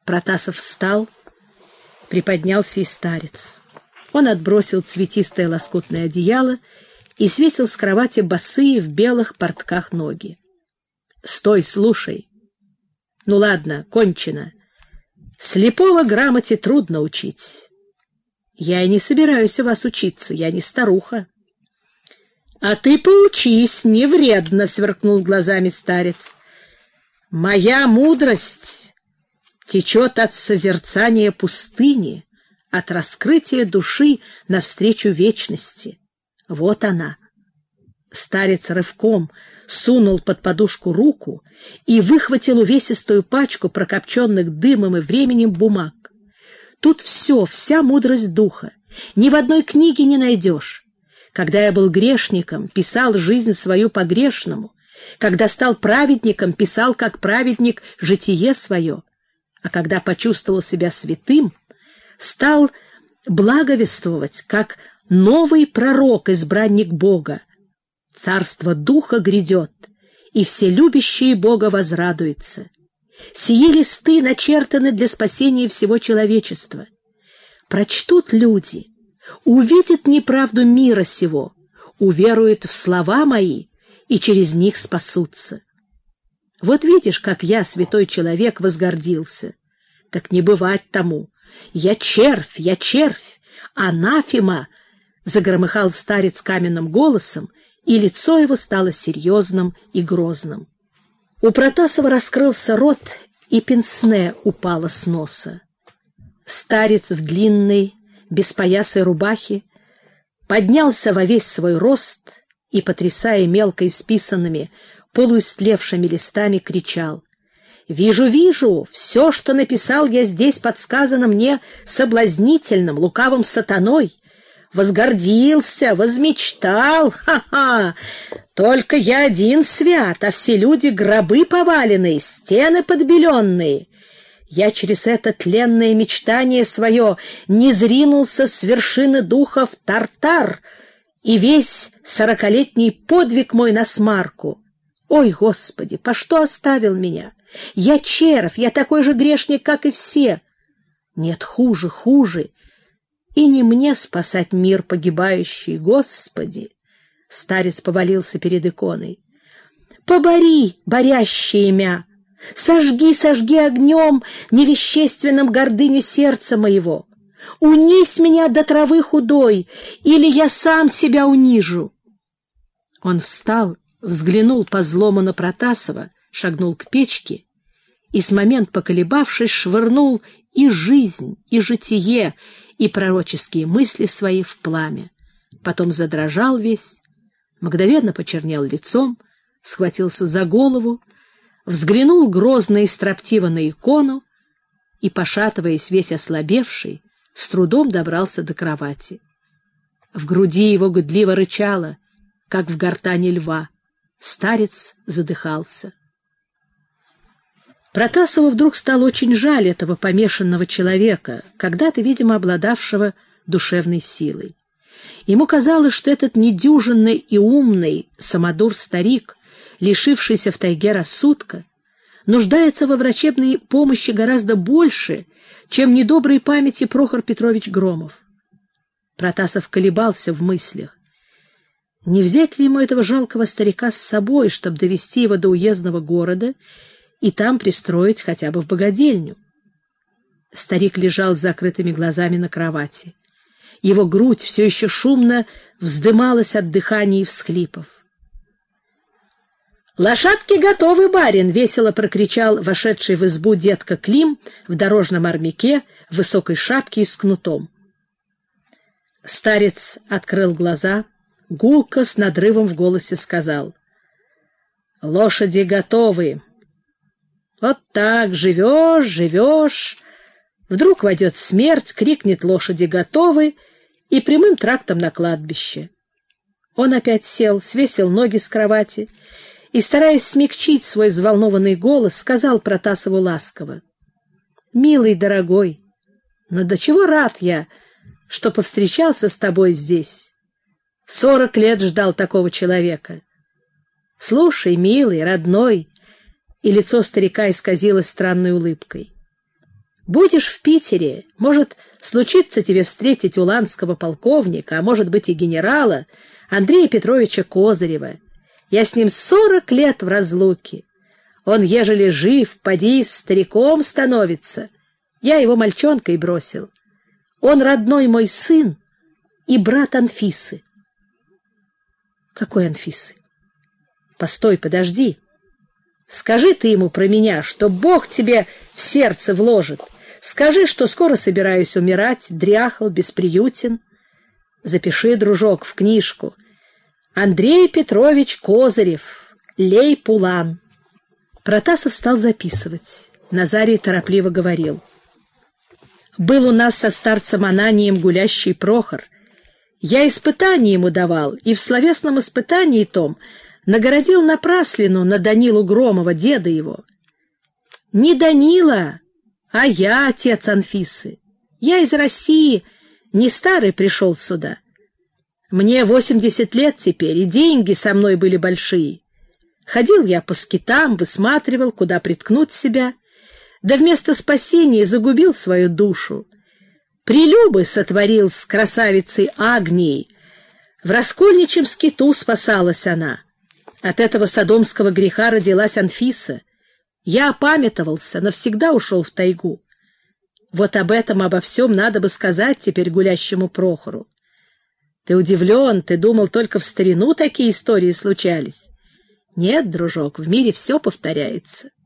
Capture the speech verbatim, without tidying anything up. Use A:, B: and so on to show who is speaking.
A: Протасов встал, приподнялся и старец. Он отбросил цветистое лоскутное одеяло и свесил с кровати босые в белых портках ноги. — Стой, слушай. — Ну ладно, кончено. Слепого грамоте трудно учить. Я и не собираюсь у вас учиться, я не старуха. — А ты поучись, не вредно, — сверкнул глазами старец. — Моя мудрость течет от созерцания пустыни, от раскрытия души навстречу вечности. Вот она. Старец рывком сунул под подушку руку и выхватил увесистую пачку прокопченных дымом и временем бумаг. Тут все, вся мудрость духа. Ни в одной книге не найдешь. Когда я был грешником, писал жизнь свою по-грешному. Когда стал праведником, писал, как праведник, житие свое. А когда почувствовал себя святым, стал благовествовать, как новый пророк, избранник Бога. Царство Духа грядет, и все любящие Бога возрадуются. Сии листы начертаны для спасения всего человечества. Прочтут люди, увидят неправду мира сего, уверуют в слова мои и через них спасутся. Вот видишь, как я, святой человек, возгордился. Так не бывать тому. Я червь, я червь, анафема, — загромыхал старец каменным голосом, и лицо его стало серьезным и грозным. У Протасова раскрылся рот, и пенсне упало с носа. Старец в длинной, беспоясой рубахе поднялся во весь свой рост и, потрясая мелко исписанными, полуистлевшими листами, кричал: «Вижу, вижу! Все, что написал я здесь, подсказано мне соблазнительным, лукавым сатаной. Возгордился, возмечтал, ха-ха! Только я один свят, а все люди гробы поваленные, стены подбеленные. Я через это тленное мечтание свое не зринулся с вершины духа в тартар, и весь сорокалетний подвиг мой насмарку. Ой, Господи, по что оставил меня? Я червь, я такой же грешник, как и все. Нет, хуже, хуже. И не мне спасать мир погибающий, Господи!» Старец повалился перед иконой. «Побори, борящее имя! Сожги, сожги огнем невещественным гордыню сердца моего! Унись меня до травы худой, или я сам себя унижу!» Он встал, взглянул по злому на Протасова, шагнул к печке и, с момент поколебавшись, швырнул и жизнь, и житие, и пророческие мысли свои в пламя. Потом задрожал весь, мгновенно почернел лицом, схватился за голову, взглянул грозно и строптиво на икону и, пошатываясь весь ослабевший, с трудом добрался до кровати. В груди его гудливо рычало, как в гортани льва. Старец задыхался. Протасову вдруг стало очень жаль этого помешанного человека, когда-то, видимо, обладавшего душевной силой. Ему казалось, что этот недюжинный и умный самодур-старик, лишившийся в тайге рассудка, нуждается во врачебной помощи гораздо больше, чем недоброй памяти Прохор Петрович Громов. Протасов колебался в мыслях. Не взять ли ему этого жалкого старика с собой, чтобы довести его до уездного города и там пристроить хотя бы в богадельню? Старик лежал с закрытыми глазами на кровати. Его грудь все еще шумно вздымалась от дыхания и всхлипов. «Лошадки готовы, барин!» — весело прокричал вошедший в избу детка Клим в дорожном армяке, в высокой шапке и с кнутом. Старец открыл глаза, гулко с надрывом в голосе сказал: «Лошади готовы. Вот так, живешь, живешь. Вдруг войдет смерть, крикнет: лошади готовы, и прямым трактом на кладбище». Он опять сел, свесил ноги с кровати и, стараясь смягчить свой взволнованный голос, сказал Протасову ласково: «Милый, дорогой, но до чего рад я, что повстречался с тобой здесь. Сорок лет ждал такого человека. Слушай, милый, родной». И лицо старика исказилось странной улыбкой. Будешь в Питере, может, случится тебе встретить уланского полковника, а может быть и генерала Андрея Петровича Козырева. Я с ним сорок лет в разлуке. Он, ежели жив, поди, стариком становится. Я его мальчонкой бросил. Он родной мой сын и брат Анфисы. Какой Анфисы? Постой, подожди. Скажи ты ему про меня, что Бог тебе в сердце вложит. Скажи, что скоро собираюсь умирать, дряхл, бесприютен. Запиши, дружок, в книжку. Андрей Петрович Козырев, лей-пулан. Протасов стал записывать. Назарий торопливо говорил. Был у нас со старцем Ананием гулящий Прохор. Я испытание ему давал, и в словесном испытании том нагородил напраслину на Данилу Громова, деда его. Не Данила, а я отец Анфисы. Я из России, не старый пришел сюда. Мне восемьдесят лет теперь, и деньги со мной были большие. Ходил я по скитам, высматривал, куда приткнуть себя, да вместо спасения загубил свою душу. Прелюбы сотворил с красавицей Агнией. В раскольничьем скиту спасалась она. От этого содомского греха родилась Анфиса. Я опамятовался, навсегда ушел в тайгу. Вот об этом, обо всем надо бы сказать теперь гулящему Прохору. Ты удивлен, ты думал, только в старину такие истории случались. Нет, дружок, в мире все повторяется.